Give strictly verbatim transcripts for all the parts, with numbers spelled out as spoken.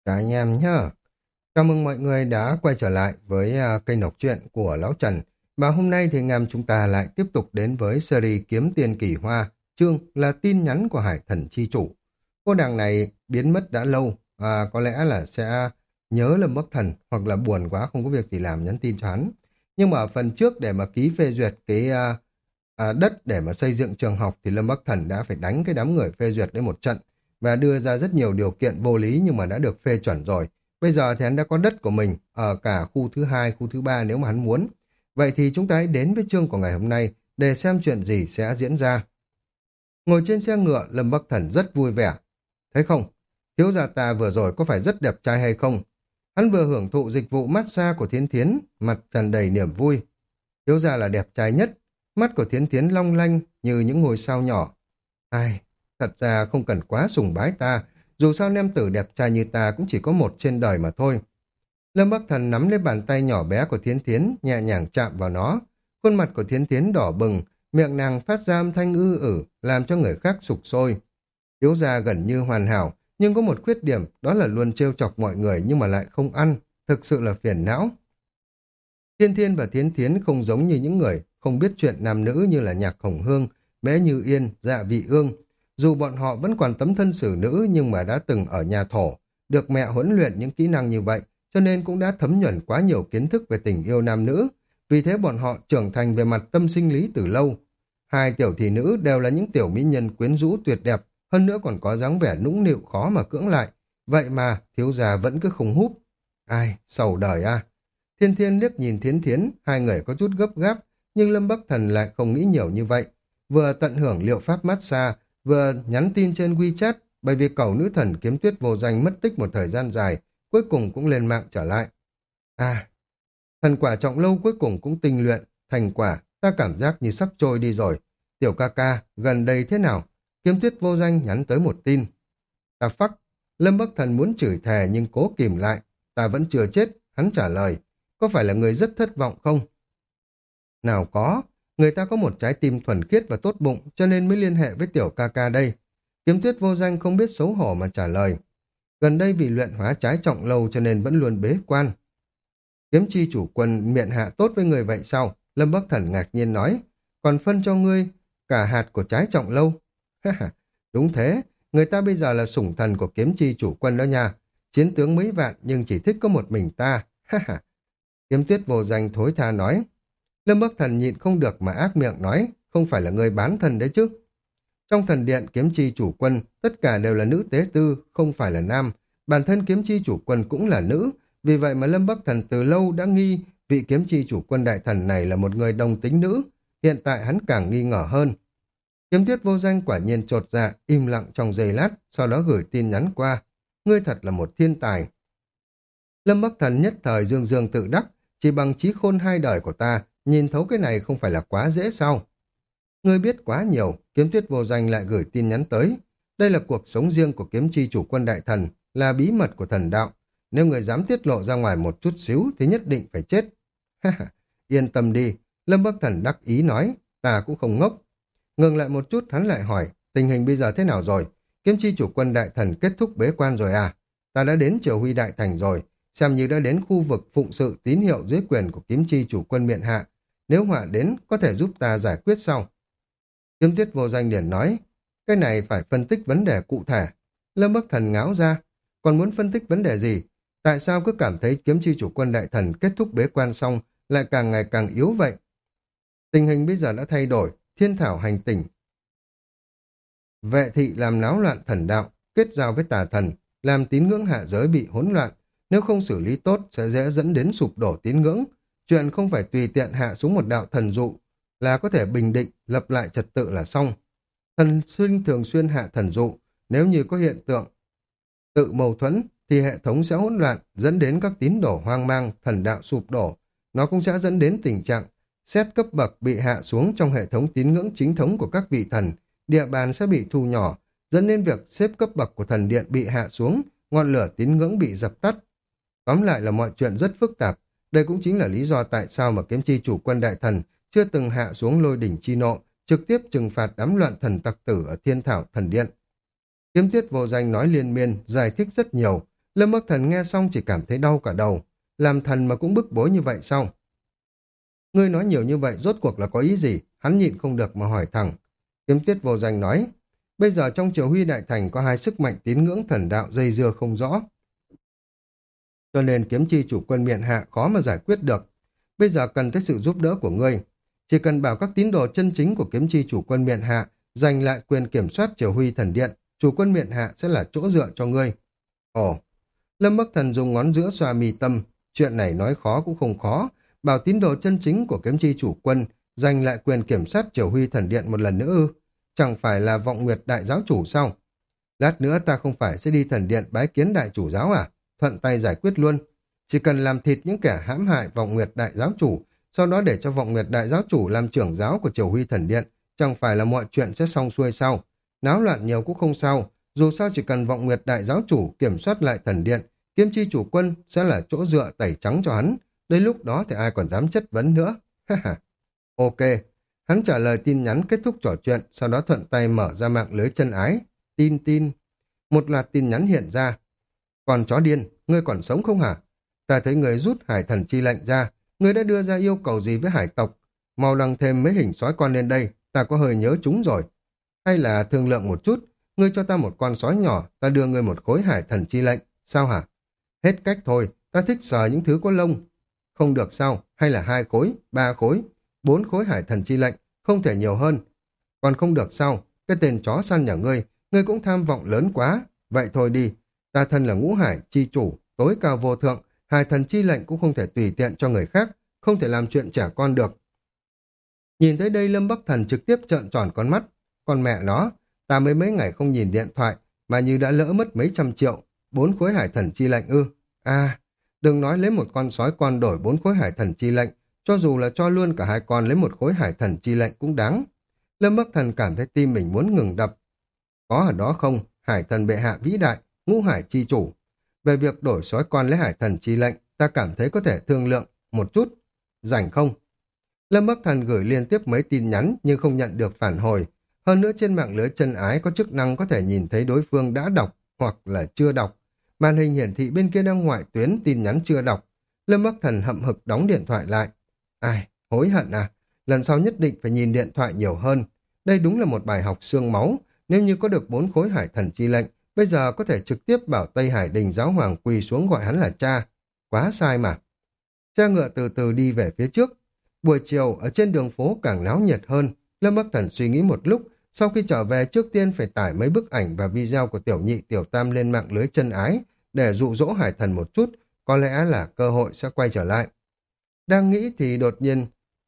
Cả anh em nhá. Chào mừng mọi người đã quay trở lại với à, kênh đọc truyện của Lão Trần. Và hôm nay thì anh em chúng ta lại tiếp tục đến với series Kiếm Tiền Kỳ Hoa, chương là tin nhắn của Hải Thần Chi Chủ. Cô nàng này biến mất đã lâu, à, có lẽ là sẽ nhớ Lâm Bắc Thần hoặc là buồn quá không có việc gì làm nhắn tin cho hắn. Nhưng mà ở phần trước để mà ký phê duyệt cái à, à, đất để mà xây dựng trường học thì Lâm Bắc Thần đã phải đánh cái đám người phê duyệt đấy một trận và đưa ra rất nhiều điều kiện vô lý nhưng mà đã được phê chuẩn rồi. Bây giờ thì hắn đã có đất của mình ở cả khu thứ hai, khu thứ ba nếu mà hắn muốn. Vậy thì chúng ta hãy đến với chương của ngày hôm nay để xem chuyện gì sẽ diễn ra. Ngồi trên xe ngựa, Lâm Bắc Thần rất vui vẻ. Thấy không? Thiếu gia ta vừa rồi có phải rất đẹp trai hay không? Hắn vừa hưởng thụ dịch vụ massage của Thiến Thiến, mặt tràn đầy niềm vui. Thiếu gia là đẹp trai nhất, mắt của Thiến Thiến long lanh như những ngôi sao nhỏ. Ai, thật ra không cần quá sùng bái ta, dù sao nam tử đẹp trai như ta cũng chỉ có một trên đời mà thôi. Lâm Bắc Thần nắm lấy bàn tay nhỏ bé của Thiến Thiến, nhẹ nhàng chạm vào nó. Khuôn mặt của Thiến Thiến đỏ bừng, miệng nàng phát ra âm thanh ư ử, làm cho người khác sục sôi. Thiếu gia gần như hoàn hảo, nhưng có một khuyết điểm, đó là luôn trêu chọc mọi người nhưng mà lại không ăn, thực sự là phiền não. Thiên Thiên và Thiến Thiến không giống như những người không biết chuyện nam nữ như là Nhạc Hồng Hương, Mễ Như Yên, Dạ Vị Ương. Dù bọn họ vẫn còn tấm thân xử nữ nhưng mà đã từng ở nhà thổ, được mẹ huấn luyện những kỹ năng như vậy, cho nên cũng đã thấm nhuần quá nhiều kiến thức về tình yêu nam nữ. Vì thế bọn họ trưởng thành về mặt tâm sinh lý từ lâu. Hai tiểu thị nữ đều là những tiểu mỹ nhân quyến rũ tuyệt đẹp, hơn nữa còn có dáng vẻ nũng nịu khó mà cưỡng lại. Vậy mà thiếu gia vẫn cứ khùng húp. Ai, sầu đời a. Thiên Thiên liếc nhìn Thiến Thiến, hai người có chút gấp gáp, nhưng Lâm Bắc Thần lại không nghĩ nhiều như vậy. Vừa tận hưởng liệu pháp massage, vừa nhắn tin trên WeChat, bởi vì cẩu nữ thần Kiếm Tuyết vô danh mất tích một thời gian dài, cuối cùng cũng lên mạng trở lại. À, thần quả trọng lâu cuối cùng cũng tinh luyện, thành quả, ta cảm giác như sắp trôi đi rồi. Tiểu ca ca, gần đây thế nào? Kiếm Tuyết vô danh nhắn tới một tin. Ta phắc, Lâm Bắc Thần muốn chửi thề nhưng cố kìm lại. Ta vẫn chưa chết, hắn trả lời. Có phải là người rất thất vọng không? Nào có, người ta có một trái tim thuần khiết và tốt bụng cho nên mới liên hệ với tiểu ca ca đây. Kiếm Tuyết vô danh không biết xấu hổ mà trả lời. Gần đây vì luyện hóa trái trọng lâu cho nên vẫn luôn bế quan. Kiếm chi chủ quân miệng hạ tốt với người vậy sao? Lâm Bắc Thần ngạc nhiên nói. Còn phân cho ngươi cả hạt của trái trọng lâu. Đúng thế, người ta bây giờ là sủng thần của kiếm chi chủ quân đó nha. Chiến tướng mấy vạn nhưng chỉ thích có một mình ta. Kiếm Tuyết vô danh thối tha nói. Lâm Bắc Thần nhịn không được mà ác miệng nói, không phải là người bán thần đấy chứ. Trong thần điện kiếm chi chủ quân, tất cả đều là nữ tế tư, không phải là nam. Bản thân kiếm chi chủ quân cũng là nữ, vì vậy mà Lâm Bắc Thần từ lâu đã nghi vị kiếm chi chủ quân đại thần này là một người đồng tính nữ. Hiện tại hắn càng nghi ngờ hơn. Kiếm Tuyết vô danh quả nhiên chột dạ, im lặng trong giây lát, sau đó gửi tin nhắn qua. Ngươi thật là một thiên tài. Lâm Bắc Thần nhất thời dương dương tự đắc, chỉ bằng trí khôn hai đời của ta, nhìn thấu cái này không phải là quá dễ sao? Ngươi biết quá nhiều, Kiếm Tuyết vô danh lại gửi tin nhắn tới. Đây là cuộc sống riêng của kiếm chi chủ quân đại thần, là bí mật của thần đạo. Nếu người dám tiết lộ ra ngoài một chút xíu thì nhất định phải chết. Yên tâm đi, Lâm Bắc Thần đắc ý nói, ta cũng không ngốc. Ngừng lại một chút hắn lại hỏi, tình hình bây giờ thế nào rồi? Kiếm chi chủ quân đại thần kết thúc bế quan rồi à? Ta đã đến Triều Huy Đại Thành rồi, xem như đã đến khu vực phụng sự tín hiệu dưới quyền của kiếm chi chủ quân miện hạ. Nếu họa đến, có thể giúp ta giải quyết sau. Kiếm Tuyết vô danh liền nói, cái này phải phân tích vấn đề cụ thể. Lâm Bắc Thần ngáo ra, còn muốn phân tích vấn đề gì? Tại sao cứ cảm thấy kiếm chi chủ quân đại thần kết thúc bế quan xong lại càng ngày càng yếu vậy? Tình hình bây giờ đã thay đổi, thiên thảo hành tỉnh. Vệ thị làm náo loạn thần đạo, kết giao với tà thần, làm tín ngưỡng hạ giới bị hỗn loạn. Nếu không xử lý tốt sẽ dễ dẫn đến sụp đổ tín ngưỡng. Chuyện không phải tùy tiện hạ xuống một đạo thần dụ là có thể bình định, lập lại trật tự là xong. Thần sinh thường xuyên hạ thần dụ, nếu như có hiện tượng tự mâu thuẫn thì hệ thống sẽ hỗn loạn, dẫn đến các tín đồ hoang mang, thần đạo sụp đổ. Nó cũng sẽ dẫn đến tình trạng xét cấp bậc bị hạ xuống trong hệ thống tín ngưỡng chính thống của các vị thần, địa bàn sẽ bị thu nhỏ, dẫn đến việc xếp cấp bậc của thần điện bị hạ xuống, ngọn lửa tín ngưỡng bị dập tắt. Tóm lại là mọi chuyện rất phức tạp. Đây cũng chính là lý do tại sao mà kiếm chi chủ quân đại thần chưa từng hạ xuống lôi đỉnh chi nộ, trực tiếp trừng phạt đám loạn thần tặc tử ở thiên thảo thần điện. Kiếm Tuyết vô danh nói liên miên, giải thích rất nhiều. Lâm Bắc Thần nghe xong chỉ cảm thấy đau cả đầu. Làm thần mà cũng bức bối như vậy sao? Ngươi nói nhiều như vậy rốt cuộc là có ý gì? Hắn nhịn không được mà hỏi thẳng. Kiếm Tiết Vô Danh nói, bây giờ trong Triều Huy Đại Thành có hai sức mạnh tín ngưỡng thần đạo dây dưa không rõ. Cho nên kiếm chi chủ quân miện hạ khó mà giải quyết được. Bây giờ cần tới sự giúp đỡ của ngươi. Chỉ cần bảo các tín đồ chân chính của kiếm chi chủ quân miện hạ giành lại quyền kiểm soát Triều Huy Thần Điện, chủ quân miện hạ sẽ là chỗ dựa cho ngươi. Ồ, Lâm Bắc Thần dùng ngón giữa xoa mi tâm, chuyện này nói khó cũng không khó, bảo tín đồ chân chính của kiếm chi chủ quân giành lại quyền kiểm soát Triều Huy Thần Điện một lần nữa ư? Chẳng phải là vọng nguyệt đại giáo chủ sao? Lát nữa ta không phải sẽ đi thần điện bái kiến đại chủ giáo à? Thuận tay giải quyết luôn. Chỉ cần làm thịt những kẻ hãm hại vọng nguyệt đại giáo chủ, sau đó để cho vọng nguyệt đại giáo chủ làm trưởng giáo của Triều Huy Thần Điện, chẳng phải là mọi chuyện sẽ xong xuôi sao? Náo loạn nhiều cũng không sao, dù sao chỉ cần vọng nguyệt đại giáo chủ kiểm soát lại thần điện, kiếm chi chủ quân sẽ là chỗ dựa tẩy trắng cho hắn. Đến lúc đó thì ai còn dám chất vấn nữa. Ok. Hắn trả lời tin nhắn kết thúc trò chuyện, sau đó thuận tay mở ra mạng lưới chân ái. Tin tin. Một loạt tin nhắn hiện ra. Còn chó điên, ngươi còn sống không hả? Ta thấy người rút hải thần chi lệnh ra. Ngươi đã đưa ra yêu cầu gì với hải tộc? Mau đăng thêm mấy hình sói con lên đây, ta có hơi nhớ chúng rồi. Hay là thương lượng một chút, ngươi cho ta một con sói nhỏ, ta đưa ngươi một khối hải thần chi lệnh. Sao hả? Hết cách thôi, ta thích sờ những thứ có lông. Không được sao? Hay là hai khối, ba khối, bốn khối hải thần chi lệnh, không thể nhiều hơn. Còn không được sao? Cái tên chó săn nhà ngươi, ngươi cũng tham vọng lớn quá. Vậy thôi đi, ta thân là ngũ hải, chi chủ, tối cao vô thượng, hải thần chi lệnh cũng không thể tùy tiện cho người khác, không thể làm chuyện trẻ con được. Nhìn tới đây Lâm Bắc Thần trực tiếp trợn tròn con mắt. Con mẹ nó, ta mới mấy ngày không nhìn điện thoại, mà như đã lỡ mất mấy trăm triệu, bốn khối hải thần chi lệnh ư. À, đừng nói lấy một con sói con đổi bốn khối hải thần chi lệnh, cho dù là cho luôn cả hai con lấy một khối hải thần chi lệnh cũng đáng. Lâm Bắc Thần cảm thấy tim mình muốn ngừng đập. Có ở đó không, hải thần bệ hạ vĩ đại, ngũ hải chi chủ. Về việc đổi sói con lấy hải thần chi lệnh, ta cảm thấy có thể thương lượng một chút. Rảnh không? Lâm Bắc Thần gửi liên tiếp mấy tin nhắn nhưng không nhận được phản hồi. Hơn nữa trên mạng lưới chân ái có chức năng có thể nhìn thấy đối phương đã đọc hoặc là chưa đọc. Màn hình hiển thị bên kia đang ngoại tuyến tin nhắn chưa đọc. Lâm Bắc Thần hậm hực đóng điện thoại lại. Ai, hối hận à? Lần sau nhất định phải nhìn điện thoại nhiều hơn. Đây đúng là một bài học xương máu. Nếu như có được bốn khối hải thần chi lệnh, bây giờ có thể trực tiếp bảo Tây Hải Đình giáo hoàng quỳ xuống gọi hắn là cha. Quá sai mà. Xe ngựa từ từ đi về phía trước. Buổi chiều, ở trên đường phố càng náo nhiệt hơn. Lâm Bắc Thần suy nghĩ một lúc, sau khi trở về trước tiên phải tải mấy bức ảnh và video của tiểu nhị tiểu tam lên mạng lưới chân ái để dụ dỗ hải thần một chút, có lẽ là cơ hội sẽ quay trở lại. Đang nghĩ thì đột nhiên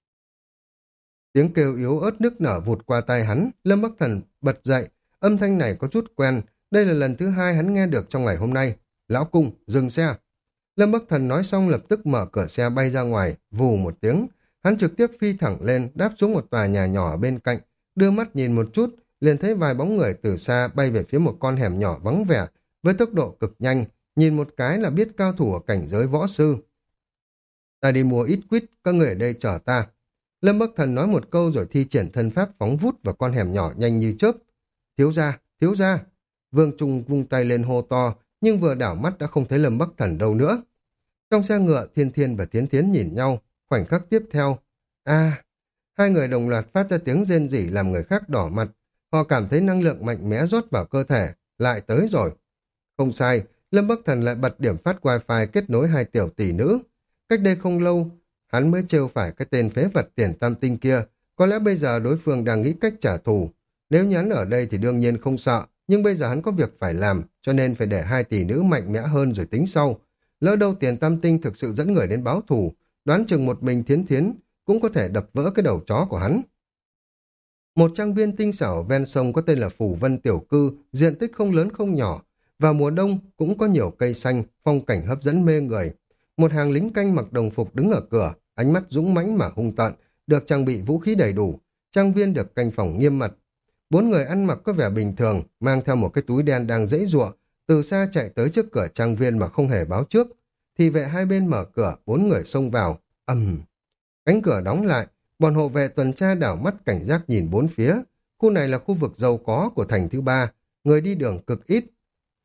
tiếng kêu yếu ớt nức nở vụt qua tai hắn. Lâm Bắc Thần bật dậy, âm thanh này có chút quen, đây là lần thứ hai hắn nghe được trong ngày hôm nay. Lão Cung, dừng xe. Lâm Bắc Thần nói xong lập tức mở cửa xe bay ra ngoài, vù một tiếng. Hắn trực tiếp phi thẳng lên, đáp xuống một tòa nhà nhỏ ở bên cạnh, đưa mắt nhìn một chút, liền thấy vài bóng người từ xa bay về phía một con hẻm nhỏ vắng vẻ, với tốc độ cực nhanh, nhìn một cái là biết cao thủ ở cảnh giới võ sư. Ta đi mua ít quýt, các người ở đây chở ta. Lâm Bắc Thần nói một câu rồi thi triển thân pháp phóng vút vào con hẻm nhỏ nhanh như chớp. Thiếu gia, thiếu gia. Vương Trung vung tay lên hô to, nhưng vừa đảo mắt đã không thấy Lâm Bắc Thần đâu nữa. Trong xe ngựa, Thiên Thiên và Thiến Thiến nhìn nhau, khoảnh khắc tiếp theo. A, hai người đồng loạt phát ra tiếng rên rỉ làm người khác đỏ mặt. Họ cảm thấy năng lượng mạnh mẽ rót vào cơ thể, lại tới rồi. Không sai, Lâm Bắc Thần lại bật điểm phát wifi kết nối hai tiểu tỷ nữ. Cách đây không lâu, hắn mới trêu phải cái tên phế vật tiền tam tinh kia. Có lẽ bây giờ đối phương đang nghĩ cách trả thù. Nếu như hắn ở đây thì đương nhiên không sợ, nhưng bây giờ hắn có việc phải làm, cho nên phải để hai tỷ nữ mạnh mẽ hơn rồi tính sau. Lỡ đâu tiền tam tinh thực sự dẫn người đến báo thù, đoán chừng một mình Thiến Thiến cũng có thể đập vỡ cái đầu chó của hắn. Một trang viên tinh xảo ven sông có tên là Phủ Vân Tiểu Cư, diện tích không lớn không nhỏ. Vào mùa đông cũng có nhiều cây xanh, phong cảnh hấp dẫn mê người. Một hàng lính canh mặc đồng phục đứng ở cửa, ánh mắt dũng mãnh mà hung tợn, được trang bị vũ khí đầy đủ. Trang viên được canh phòng nghiêm mật. Bốn người ăn mặc có vẻ bình thường, mang theo một cái túi đen đang giãy giụa, từ xa chạy tới trước cửa trang viên mà không hề báo trước. Thì vệ hai bên mở cửa, bốn người xông vào. Ầm, um. Cánh cửa đóng lại, bọn hộ vệ tuần tra đảo mắt cảnh giác nhìn bốn phía. Khu này là khu vực giàu có của thành thứ ba, người đi đường cực ít.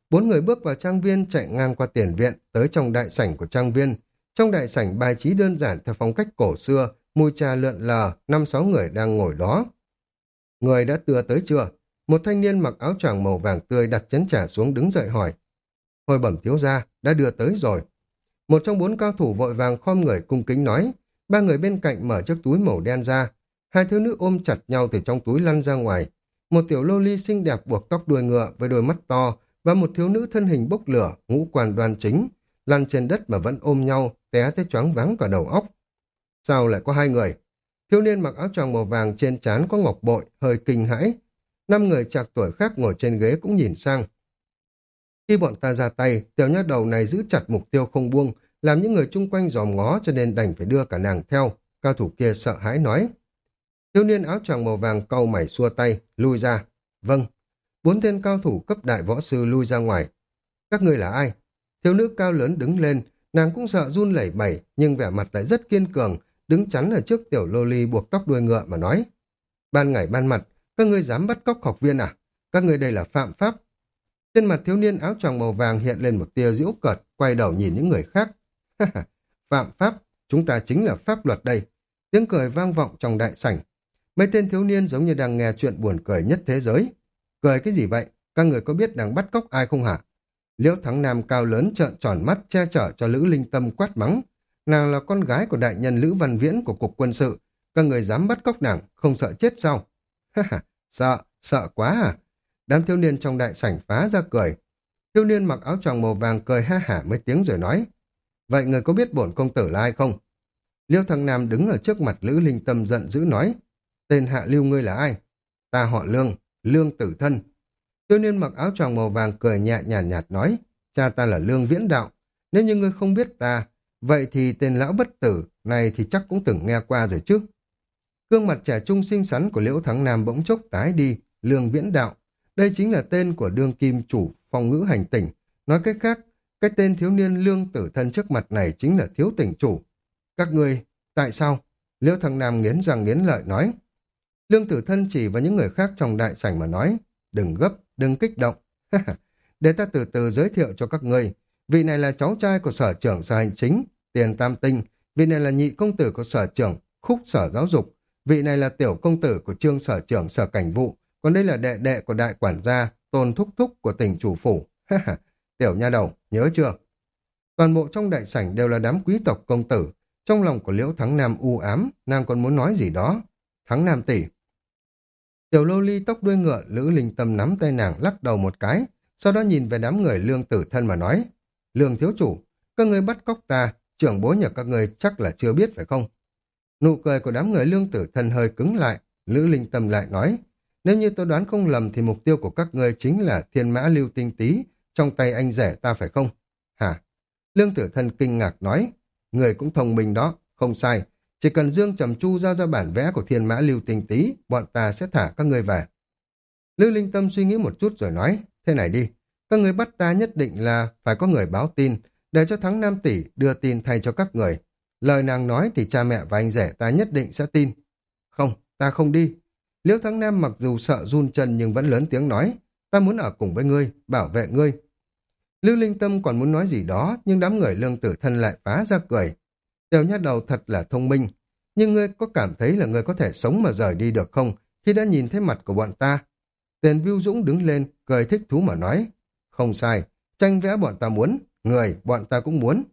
Bốn người bước vào trang viên, chạy ngang qua tiền viện, tới trong đại sảnh của trang viên. Trong đại sảnh bài trí đơn giản theo phong cách cổ xưa, mùi trà lượn lờ, năm sáu người đang ngồi đó. Người đã đưa tới chưa? Một thanh niên mặc áo choàng màu vàng tươi đặt chén trà xuống đứng dậy hỏi. Hồi bẩm thiếu gia, đã đưa tới rồi. Một trong bốn cao thủ vội vàng khom người cung kính nói. Ba người bên cạnh mở chiếc túi màu đen ra. Hai thiếu nữ ôm chặt nhau từ trong túi lăn ra ngoài. Một tiểu lô ly xinh đẹp buộc tóc đuôi ngựa với đôi mắt to và một thiếu nữ thân hình bốc lửa, ngũ quan đoan chính, lăn trên đất mà vẫn ôm nhau, té tới choáng váng cả đầu óc. Sao lại có hai người? Thiếu niên mặc áo choàng màu vàng trên trán có ngọc bội, hơi kinh hãi. Năm người trạc tuổi khác ngồi trên ghế cũng nhìn sang. Khi bọn ta ra tay, tiểu nha đầu này giữ chặt mục tiêu không buông, làm những người chung quanh dòm ngó cho nên đành phải đưa cả nàng theo. Cao thủ kia sợ hãi nói. Thiếu niên áo choàng màu vàng cau mày xua tay, lui ra. Vâng. Bốn tên cao thủ cấp đại võ sư lui ra ngoài. Các ngươi là ai? Thiếu nữ cao lớn đứng lên, nàng cũng sợ run lẩy bẩy, nhưng vẻ mặt lại rất kiên cường, đứng chắn ở trước tiểu lô ly buộc tóc đuôi ngựa mà nói. Ban ngày ban mặt, các ngươi dám bắt cóc học viên à? Các ngươi đây là phạm pháp. Trên mặt thiếu niên áo choàng màu vàng hiện lên một tia giễu cợt, quay đầu nhìn những người khác. Phạm pháp, chúng ta chính là pháp luật đây. Tiếng cười vang vọng trong đại sảnh. Mấy tên thiếu niên giống như đang nghe chuyện buồn cười nhất thế giới. Cười cái gì vậy? Các người có biết đang bắt cóc ai không hả? Liễu Thắng Nam cao lớn trợn tròn mắt che chở cho Lữ Linh Tâm quát mắng. Nàng là con gái của đại nhân Lữ Văn Viễn của cục quân sự. Các người dám bắt cóc nàng, không sợ chết sao? Ha ha, sợ, sợ quá à? Đám thiếu niên trong đại sảnh phá ra cười. Thiếu niên mặc áo choàng màu vàng cười ha hả mấy tiếng rồi nói. Vậy người có biết bổn công tử là ai không? Liêu Thăng Nam đứng ở trước mặt Lữ Linh Tâm giận dữ nói. Tên hạ lưu ngươi là ai? Ta họ Lương, Lương Tử Thân. Thiếu niên mặc áo choàng màu vàng cười nhẹ nhàn nhạt, nhạt nói. Cha ta là Lương Viễn Đạo. Nếu như ngươi không biết ta, vậy thì tên lão bất tử này thì chắc cũng từng nghe qua rồi chứ. Gương mặt trẻ trung xinh xắn của Liễu Thắng Nam bỗng chốc tái đi. Lương Viễn Đạo. Đây chính là tên của đương kim chủ phong ngữ hành tỉnh. Nói cách khác, cái tên thiếu niên Lương Tử Thân trước mặt này chính là thiếu tỉnh chủ. Các ngươi, tại sao? Liễu Thăng Nam nghiến răng nghiến lợi nói. Lương Tử Thân chỉ vào những người khác trong đại sảnh mà nói. Đừng gấp, đừng kích động. Để ta từ từ giới thiệu cho các ngươi. Vị này là cháu trai của sở trưởng sở hành chính, Tiền Tam Tinh. Vị này là nhị công tử của sở trưởng, Khúc sở giáo dục. Vị này là tiểu công tử của trương sở trưởng sở cảnh vụ. Còn đây là đệ đệ của đại quản gia, Tôn Thúc Thúc của tỉnh chủ phủ. Tiểu nha đầu, nhớ chưa? Toàn bộ trong đại sảnh đều là đám quý tộc công tử. Trong lòng của Liễu Thắng Nam u ám, nàng còn muốn nói gì đó. Thắng Nam tỷ. Tiểu lô ly tóc đuôi ngựa, Lữ Linh Tâm nắm tay nàng lắc đầu một cái, sau đó nhìn về đám người Lương Tử Thân mà nói. Lương thiếu chủ, các người bắt cóc ta, trưởng bối nhà các người chắc là chưa biết phải không? Nụ cười của đám người Lương Tử Thân hơi cứng lại, Lữ Linh Tâm lại nói. Nếu như tôi đoán không lầm thì mục tiêu của các ngươi chính là thiên mã lưu tinh tý trong tay anh rể ta phải không? Hả? Lương Tử Thân kinh ngạc nói. Người cũng thông minh đó, không sai. Chỉ cần Dương Trầm Chu giao ra bản vẽ của thiên mã lưu tinh tý, bọn ta sẽ thả các ngươi về. Lữ Linh Tâm suy nghĩ một chút rồi nói. Thế này đi, các người bắt ta nhất định là phải có người báo tin, để cho Thắng Nam tỷ đưa tin thay cho các người. Lời nàng nói thì cha mẹ và anh rể ta nhất định sẽ tin. Không, ta không đi. Liễu Thắng Nam mặc dù sợ run chân nhưng vẫn lớn tiếng nói, ta muốn ở cùng với ngươi, bảo vệ ngươi. Lữ Linh Tâm còn muốn nói gì đó, nhưng đám người Lương Tử Thân lại phá ra cười. Tiểu nha đầu thật là thông minh, nhưng ngươi có cảm thấy là ngươi có thể sống mà rời đi được không, khi đã nhìn thấy mặt của bọn ta? Tên Viu Dũng đứng lên, cười thích thú mà nói, không sai, tranh vẽ bọn ta muốn, người bọn ta cũng muốn.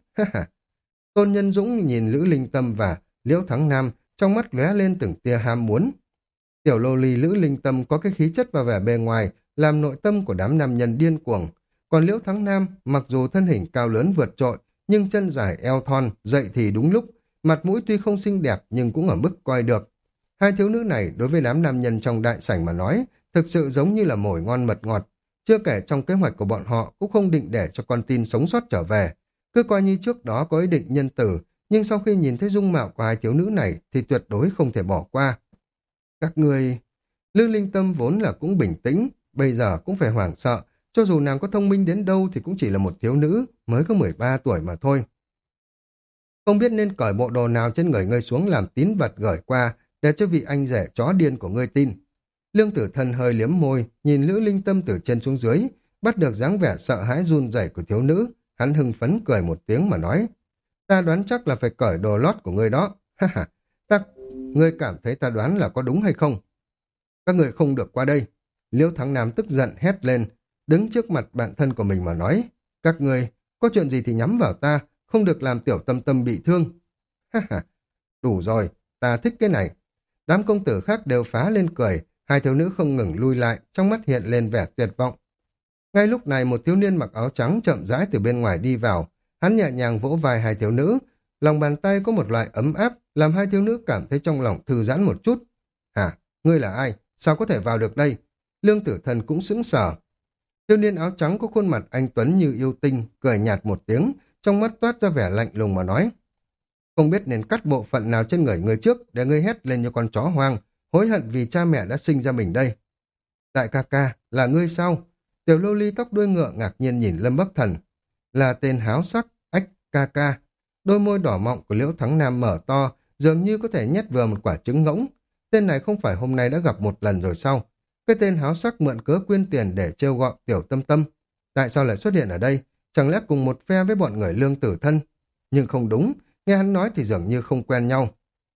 Tôn Nhân Dũng nhìn Lữ Linh Tâm và Liễu Thắng Nam, trong mắt lóe lên từng tia ham muốn. Tiểu lô ly Lữ Linh Tâm có cái khí chất và vẻ bề ngoài làm nội tâm của đám nam nhân điên cuồng. Còn Liễu Thắng Nam, mặc dù thân hình cao lớn vượt trội, nhưng chân dài eo thon, dậy thì đúng lúc, mặt mũi tuy không xinh đẹp nhưng cũng ở mức coi được. Hai thiếu nữ này đối với đám nam nhân trong đại sảnh mà nói, thực sự giống như là mồi ngon mật ngọt. Chưa kể trong kế hoạch của bọn họ cũng không định để cho con tin sống sót trở về. Cứ coi như trước đó có ý định nhân tử, nhưng sau khi nhìn thấy dung mạo của hai thiếu nữ này thì tuyệt đối không thể bỏ qua. Các ngươi... Lương Linh Tâm vốn là cũng bình tĩnh, bây giờ cũng phải hoảng sợ. Cho dù nàng có thông minh đến đâu thì cũng chỉ là một thiếu nữ, mới có mười ba tuổi mà thôi. Không biết nên cởi bộ đồ nào trên người ngươi xuống làm tín vật gửi qua, để cho vị anh rể chó điên của ngươi tin. Lương Tử Thân hơi liếm môi, nhìn Lữ Linh Tâm từ trên xuống dưới, Bắt được dáng vẻ sợ hãi run rẩy của thiếu nữ, hắn hưng phấn cười một tiếng mà nói. Ta đoán chắc là phải cởi đồ lót của ngươi đó. Ha ha, ta, ngươi cảm thấy ta đoán là có đúng hay không? Các người không được qua đây. Liễu Thắng Nam tức giận hét lên, đứng trước mặt bạn thân của mình mà nói. Các người, có chuyện gì thì nhắm vào ta, không được làm tiểu tâm tâm bị thương. Ha ha, đủ rồi, ta thích cái này. Đám công tử khác đều phá lên cười, hai thiếu nữ không ngừng lui lại, trong mắt hiện lên vẻ tuyệt vọng. Ngay lúc này một thiếu niên mặc áo trắng chậm rãi từ bên ngoài đi vào, hắn nhẹ nhàng vỗ vai hai thiếu nữ, lòng bàn tay có một loại ấm áp, làm hai thiếu nữ cảm thấy trong lòng thư giãn một chút. Hả, ngươi là ai? Sao có thể vào được đây? Lương Tử Thần cũng sững sờ. Thiếu niên áo trắng có khuôn mặt anh tuấn như yêu tinh, cười nhạt một tiếng, trong mắt toát ra vẻ lạnh lùng mà nói. Không biết nên cắt bộ phận nào trên người ngươi trước để ngươi hét lên như con chó hoang, hối hận vì cha mẹ đã sinh ra mình đây. Đại ca ca, là ngươi sao? Tiểu lô ly tóc đuôi ngựa ngạc nhiên nhìn Lâm Bắc Thần. Là tên háo sắc, ách ca ca. Đôi môi đỏ mọng của Liễu Thắng Nam mở to, dường như có thể nhét vừa một quả trứng ngỗng. Tên này không phải hôm nay đã gặp một lần rồi sao? Cái tên háo sắc mượn cớ quyên tiền để trêu gọi Tiểu Tâm Tâm. Tại sao lại xuất hiện ở đây? Chẳng lẽ cùng một phe với bọn người Lương Tử Thân? Nhưng không đúng, nghe hắn nói thì dường như không quen nhau.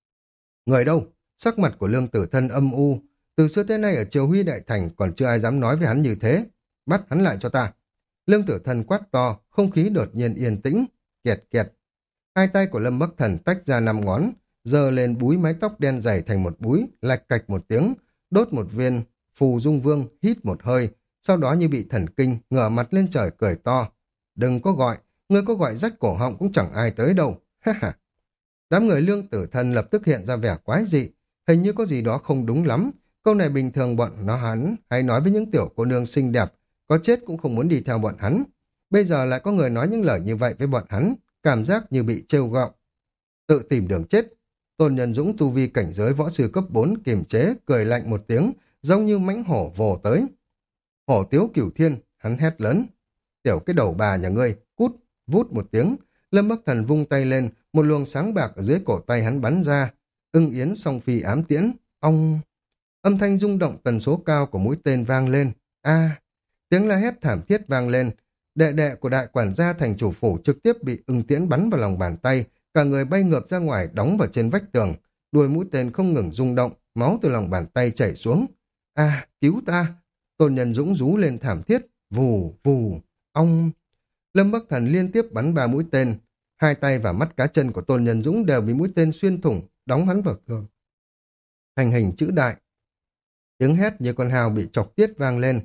Người đâu? Sắc mặt của Lương Tử Thân âm u. Từ xưa tới nay ở Triều Huy Đại Thành còn chưa ai dám nói với hắn như thế. Bắt hắn lại cho ta. Lương Tử Thân quát to, không khí đột nhiên yên tĩnh. Kiệt kiệt. Hai tay của Lâm Bắc Thần tách ra năm ngón, giơ lên búi mái tóc đen dày thành một búi, lạch cạch một tiếng, đốt một viên phù dung vương, hít một hơi, sau đó như bị thần kinh, ngửa mặt lên trời cười to. Đừng có gọi, ngươi có gọi rách cổ họng cũng chẳng ai tới đâu. Ha ha. Đám người Lương Tử Thân lập tức hiện ra vẻ quái dị, hình như có gì đó không đúng lắm. Câu này bình thường bọn nó hắn hay nói với những tiểu cô nương xinh đẹp, có chết cũng không muốn đi theo bọn hắn. Bây giờ lại có người nói những lời như vậy với bọn hắn, cảm giác như bị trêu ghẹo. Tự tìm đường chết. Tôn Nhân Dũng tu vi cảnh giới võ sư cấp bốn kiềm chế, cười lạnh một tiếng, giống như mãnh hổ vồ tới. Hổ tiếu cửu thiên, hắn hét lớn. Tiểu cái đầu bà nhà ngươi, cút, vút một tiếng. Lâm Bắc Thần vung tay lên, một luồng sáng bạc ở dưới cổ tay hắn bắn ra. Ưng yến song phi ám tiễn, ong. Âm thanh rung động tần số cao của mũi tên vang lên. A, tiếng la hét thảm thiết vang lên. Đệ đệ của đại quản gia thành chủ phủ trực tiếp bị ưng tiễn bắn vào lòng bàn tay, cả người bay ngược ra ngoài đóng vào trên vách tường. Đuôi mũi tên không ngừng rung động, máu từ lòng bàn tay chảy xuống. A, cứu ta! Tôn Nhân Dũng rú lên thảm thiết, vù, vù, ong. Lâm Bắc Thần liên tiếp bắn ba mũi tên. Hai tay và mắt cá chân của Tôn Nhân Dũng đều bị mũi tên xuyên thủng, đóng hắn vào tường. Thành hình chữ đại. Tiếng hét như con hào bị chọc tiết vang lên.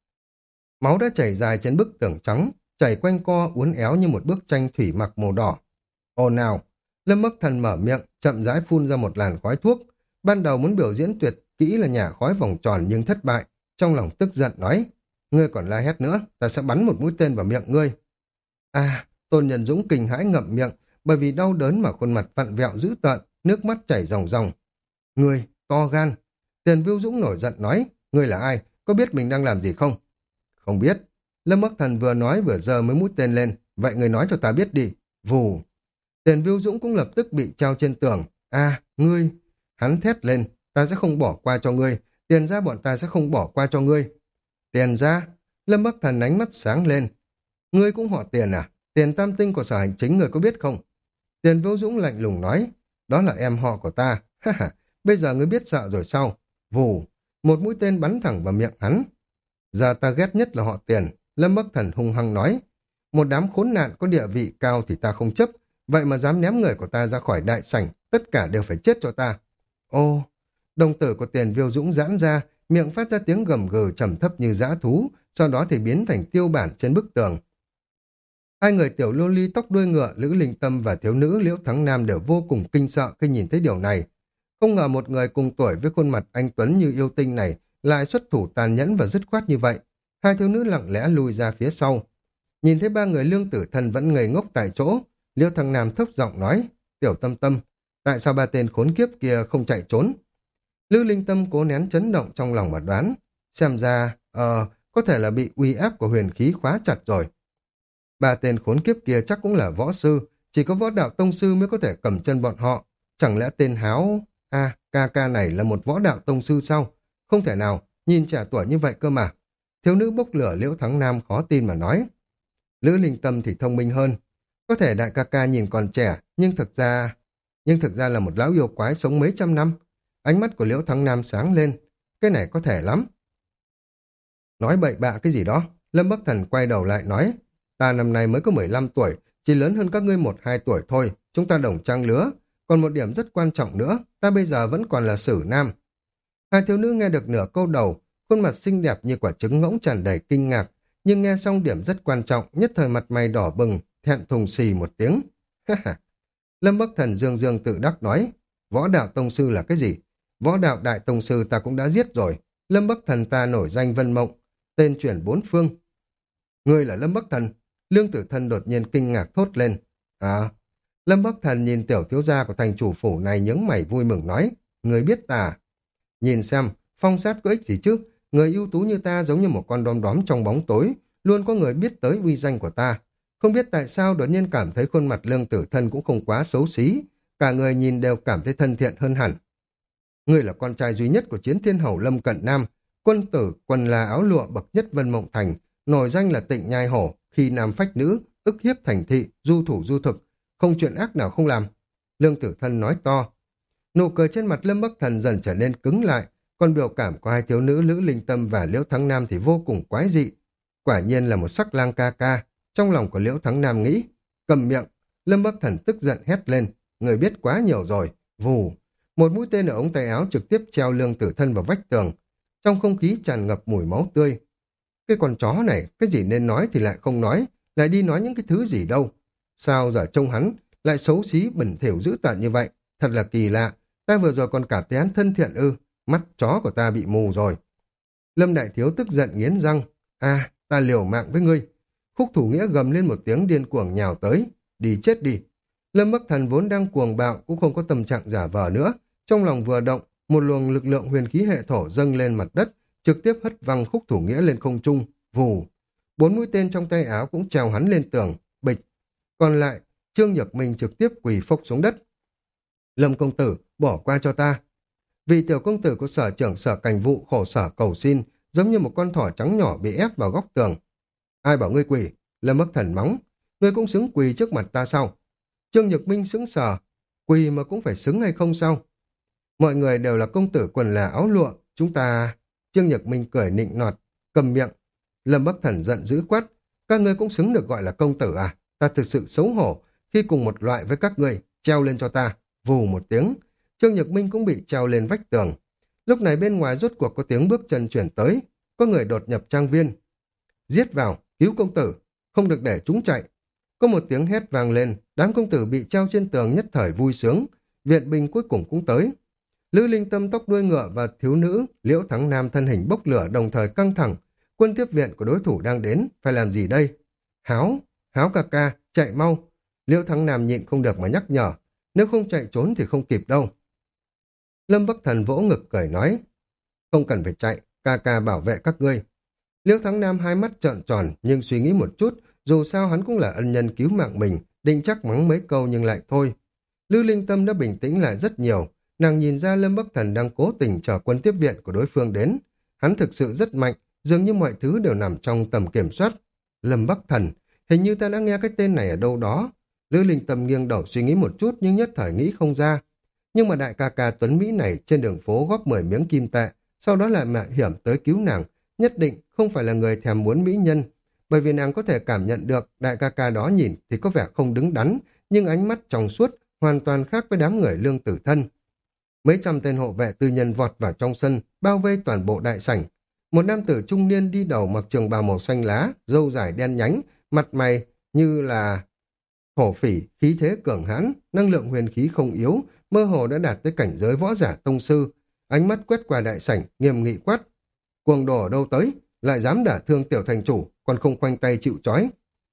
Máu đã chảy dài trên bức tường trắng, chảy quanh co uốn éo như một bức tranh thủy mặc màu đỏ. Ồ nào! Lâm Bắc Thần mở miệng, chậm rãi phun ra một làn khói thuốc. Ban đầu muốn biểu diễn tuyệt kỹ là nhả khói vòng tròn nhưng thất bại. Trong lòng tức giận nói, ngươi còn la hét nữa, ta sẽ bắn một mũi tên vào miệng ngươi. À, Tôn Nhân Dũng kinh hãi ngậm miệng, bởi vì đau đớn mà khuôn mặt vặn vẹo dữ tợn, nước mắt chảy ròng ròng. Ngươi, to gan! Tiền Viu Dũng nổi giận nói, ngươi là ai, có biết mình đang làm gì không? Không biết. Lâm Bắc Thần vừa nói vừa giơ mấy mũi tên lên, vậy ngươi nói cho ta biết đi. Vù. Tiền Viu Dũng cũng lập tức bị treo trên tường. À, ngươi! Hắn thét lên, ta sẽ không bỏ qua cho ngươi, Tiền ra bọn ta sẽ không bỏ qua cho ngươi. Tiền ra? Lâm Bắc Thần ánh mắt sáng lên. Ngươi cũng họ Tiền à? Tiền tam tinh của sở hành chính người có biết không? Tiền Viu Dũng lạnh lùng nói, đó là em họ của ta. Ha ha, bây giờ ngươi biết sợ rồi sao? Vù, một mũi tên bắn thẳng vào miệng hắn. Giờ ta ghét nhất là họ Tiền. Lâm Bắc Thần hung hăng nói, một đám khốn nạn có địa vị cao thì ta không chấp, vậy mà dám ném người của ta ra khỏi đại sảnh, tất cả đều phải chết cho ta. Ô, đồng tử của Tiền Viu Dũng giãn ra, miệng phát ra tiếng gầm gừ trầm thấp như dã thú, sau đó thì biến thành tiêu bản trên bức tường. Hai người tiểu lô ly tóc đuôi ngựa, Lữ Linh Tâm và thiếu nữ Liễu Thắng Nam đều vô cùng kinh sợ khi nhìn thấy điều này. Không ngờ một người cùng tuổi với khuôn mặt anh tuấn như yêu tinh này lại xuất thủ tàn nhẫn và dứt khoát như vậy. Hai thiếu nữ lặng lẽ lùi ra phía sau. Nhìn thấy ba người Lương Tử Thần vẫn ngây ngốc tại chỗ, Liễu Thắng Nam thấp giọng nói, Tiểu Tâm Tâm, tại sao ba tên khốn kiếp kia không chạy trốn? Lữ Linh Tâm cố nén chấn động trong lòng mà đoán, xem ra, ờ, có thể là bị uy áp của huyền khí khóa chặt rồi. Ba tên khốn kiếp kia chắc cũng là võ sư, chỉ có võ đạo tông sư mới có thể cầm chân bọn họ. Chẳng lẽ tên háo, a ca ca này là một võ đạo tông sư sao? Không thể nào, nhìn trẻ tuổi như vậy cơ mà. Thiếu nữ bốc lửa Liễu Thắng Nam khó tin mà nói. Lữ Linh Tâm thì thông minh hơn. Có thể đại ca ca nhìn còn trẻ, nhưng thực ra... Nhưng thực ra là một lão yêu quái sống mấy trăm năm. Ánh mắt của Liễu Thắng Nam sáng lên. Cái này có thể lắm. Nói bậy bạ cái gì đó. Lâm Bắc Thần quay đầu lại nói. Ta năm nay mới có mười lăm tuổi, chỉ lớn hơn các ngươi một hai tuổi thôi. Chúng ta đồng trang lứa. Còn một điểm rất quan trọng nữa, ta bây giờ vẫn còn là xử nam. Hai thiếu nữ nghe được nửa câu đầu, khuôn mặt xinh đẹp như quả trứng ngỗng tràn đầy kinh ngạc, nhưng nghe xong điểm rất quan trọng, nhất thời mặt mày đỏ bừng, thẹn thùng xì một tiếng. Lâm Bắc Thần dương dương tự đắc nói, võ đạo tông sư là cái gì? Võ đạo đại tông sư ta cũng đã giết rồi. Lâm Bắc Thần ta nổi danh Vân Mộng, tên chuyển bốn phương. Ngươi là Lâm Bắc Thần? Lương Tử Thân đột nhiên kinh ngạc thốt lên. À, Lâm Bắc Thần nhìn tiểu thiếu gia của thành chủ phủ này nhướng mày vui mừng nói, ngươi biết ta à? Nhìn xem, phong sát có ích gì chứ? Người ưu tú như ta giống như một con đom đóm trong bóng tối, luôn có người biết tới uy danh của ta. Không biết tại sao đột nhiên cảm thấy khuôn mặt Lương Tử Thân cũng không quá xấu xí, cả người nhìn đều cảm thấy thân thiện hơn hẳn. Ngươi là con trai duy nhất của Chiến Thiên Hầu Lâm Cận Nam, quân tử quần là áo lụa bậc nhất Vân Mộng Thành, nổi danh là Tịnh Nhai Hổ, khi nam phách nữ, ức hiếp thành thị, du thủ du thực, không chuyện ác nào không làm. Lương Tử Thân nói to. Nụ cười trên mặt Lâm Bắc Thần dần trở nên cứng lại, còn biểu cảm của hai thiếu nữ Lữ Linh Tâm và Liễu Thắng Nam thì vô cùng quái dị. Quả nhiên là một sắc lang ca ca. Trong lòng của Liễu Thắng Nam nghĩ, cầm miệng. Lâm Bắc Thần tức giận hét lên, người biết quá nhiều rồi. Vù, một mũi tên ở ống tay áo trực tiếp treo Lương Tử Thân vào vách tường. Trong không khí tràn ngập mùi máu tươi. Cái con chó này, cái gì nên nói thì lại không nói, lại đi nói những cái thứ gì đâu. Sao giờ trông hắn lại xấu xí bẩn thỉu dữ tợn như vậy? Thật là kỳ lạ. Ta vừa rồi còn cảm thấy hắn thân thiện ư, mắt chó của ta bị mù rồi. Lâm Đại Thiếu tức giận nghiến răng, a, ta liều mạng với ngươi. Khúc Thủ Nghĩa gầm lên một tiếng điên cuồng nhào tới, đi chết đi. Lâm Bắc Thần vốn đang cuồng bạo cũng không có tâm trạng giả vờ nữa, trong lòng vừa động, một luồng lực lượng huyền khí hệ thổ dâng lên mặt đất, trực tiếp hất văng Khúc Thủ Nghĩa lên không trung, vù. Bốn mũi tên trong tay áo cũng trèo hắn lên tường, bịch. Còn lại, Trương Nhược Minh trực tiếp quỳ phốc xuống đất. Lâm công tử, bỏ qua cho ta. Vì tiểu công tử của sở trưởng sở cảnh vụ khổ sở cầu xin, giống như một con thỏ trắng nhỏ bị ép vào góc tường. Ai bảo ngươi quỳ? Lâm Bắc Thần mắng. Ngươi cũng xứng quỳ trước mặt ta sao? Trương Nhược Minh sững sờ. Quỳ mà cũng phải xứng hay không sao? Mọi người đều là công tử quần là áo lụa. Chúng ta... Trương Nhược Minh cười nịnh nọt, cầm miệng. Lâm Bắc Thần giận dữ quát. Các ngươi cũng xứng được gọi là công tử à? Ta thực sự xấu hổ khi cùng một loại với các ngươi. Treo lên cho ta. Vù một tiếng. Trương Nhược Minh cũng bị treo lên vách tường. Lúc này bên ngoài rốt cuộc có tiếng bước chân chuyển tới. Có người đột nhập trang viên. Giết vào, cứu công tử, không được để chúng chạy. Có một tiếng hét vang lên, đám công tử bị treo trên tường nhất thời vui sướng. Viện binh cuối cùng cũng tới. Lữ Linh Tâm tóc đuôi ngựa và thiếu nữ, Liễu Thắng Nam thân hình bốc lửa đồng thời căng thẳng. Quân tiếp viện của đối thủ đang đến, phải làm gì đây? Háo, Háo ca ca, chạy mau. Liễu Thắng Nam nhịn không được mà nhắc nhở. Nếu không chạy trốn thì không kịp đâu. Lâm Bắc Thần vỗ ngực cười nói, không cần phải chạy, ca ca bảo vệ các ngươi. Liễu Thắng Nam hai mắt trợn tròn nhưng suy nghĩ một chút, dù sao hắn cũng là ân nhân cứu mạng mình, định chắc mắng mấy câu nhưng lại thôi. Lữ Linh Tâm đã bình tĩnh lại rất nhiều, nàng nhìn ra Lâm Bắc Thần đang cố tình chờ quân tiếp viện của đối phương đến. Hắn thực sự rất mạnh, dường như mọi thứ đều nằm trong tầm kiểm soát. Lâm Bắc Thần, hình như ta đã nghe cái tên này ở đâu đó. Lữ Linh Tâm nghiêng đầu suy nghĩ một chút nhưng nhất thời nghĩ không ra. Nhưng mà đại ca ca Tuấn Mỹ này trên đường phố góp mười miếng kim tệ, sau đó lại mạo hiểm tới cứu nàng, nhất định không phải là người thèm muốn mỹ nhân, bởi vì nàng có thể cảm nhận được đại ca ca đó nhìn thì có vẻ không đứng đắn, nhưng ánh mắt trong suốt, hoàn toàn khác với đám người Lương Tử Thân. Mấy trăm tên hộ vệ tư nhân vọt vào trong sân, bao vây toàn bộ đại sảnh. Một nam tử trung niên đi đầu mặc trường bào màu xanh lá, râu dài đen nhánh, mặt mày như là thổ phỉ, khí thế cường hãn, năng lượng huyền khí không yếu, mơ hồ đã đạt tới cảnh giới võ giả tông sư. Ánh mắt quét qua đại sảnh, nghiêm nghị quát. Cuồng đồ ở đâu tới, lại dám đả thương tiểu thành chủ, còn không khoanh tay chịu trói.